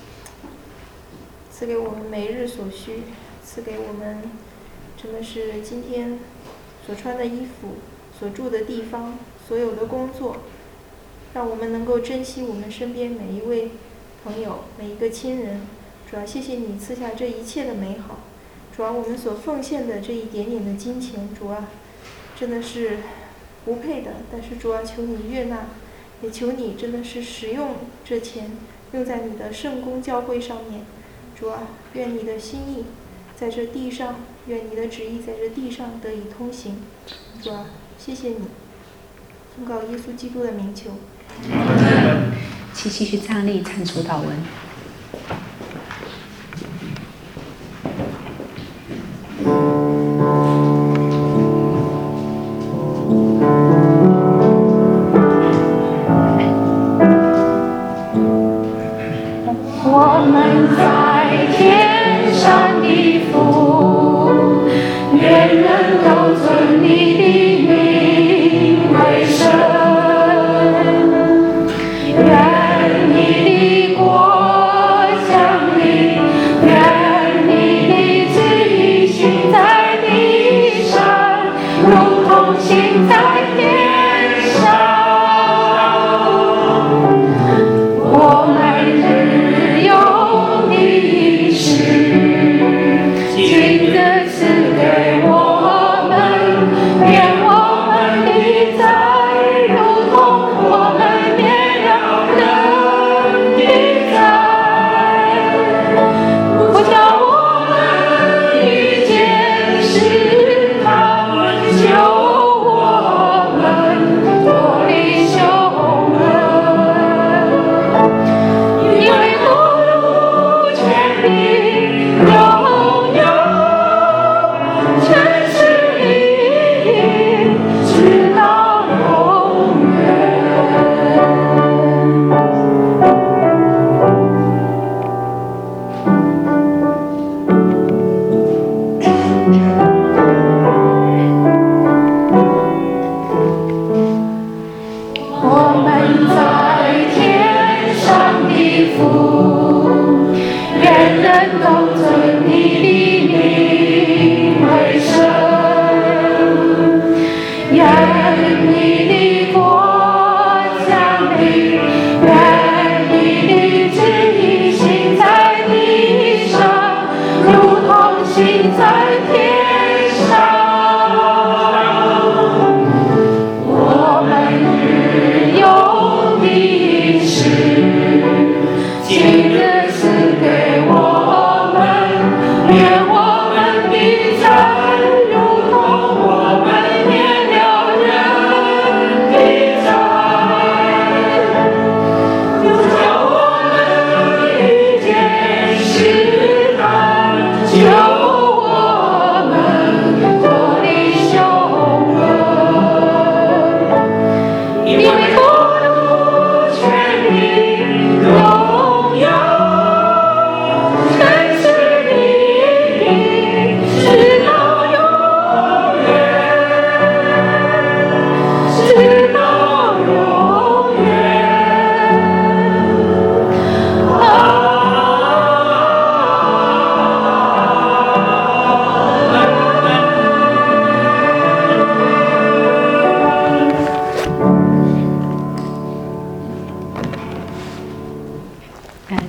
每日所需，赐给我们真的是今天所穿的衣服、所住的地方、所有的工作，让我们能够珍惜我们身边每一位朋友、每一个亲人。主要谢谢你赐下这一切的美好，主要我们所奉献的这一点点的金钱，主啊，真的是不配的，但是主啊，求你悦纳，也求你真的是使用这钱用在你的圣公教会上面。主啊，愿你的心意在这地上，愿你的旨意在这地上得以通行。主啊，谢谢你，奉告耶稣基督的名求。 请继续站立唱主祷文。我们在天上的父，愿人都尊你的名为圣，愿你的国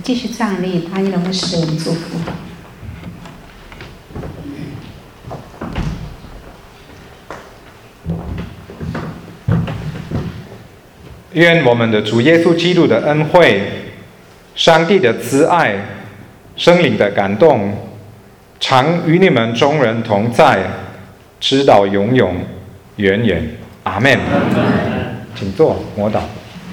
继续站立，答应了牧师为我们祝福。 愿我们的主耶稣基督的恩惠、上帝的慈爱、圣灵的感动，常与你们众人同在，直到永永远远。阿们。请坐，默祷。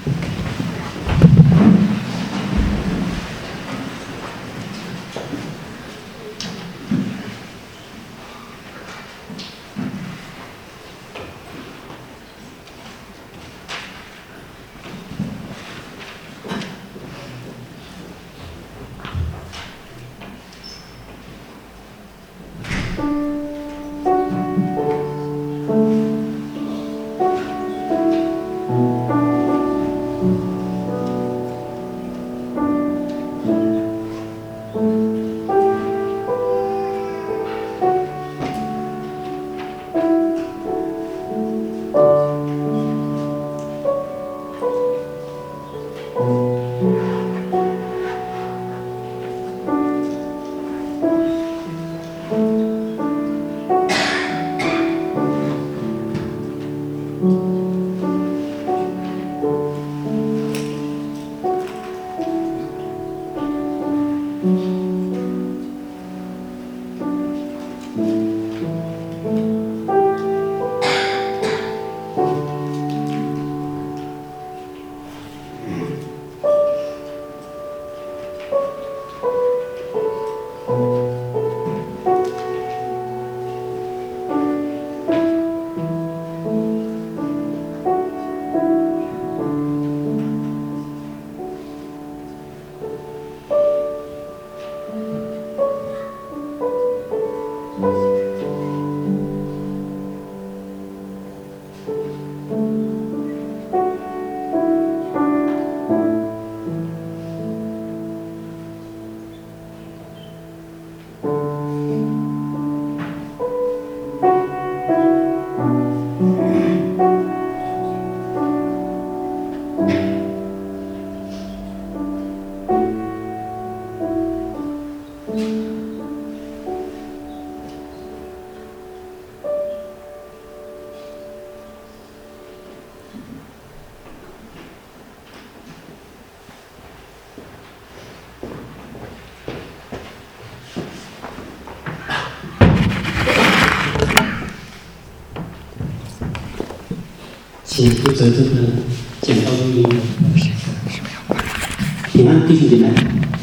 请负责这个讲道录音。平安弟兄姐妹。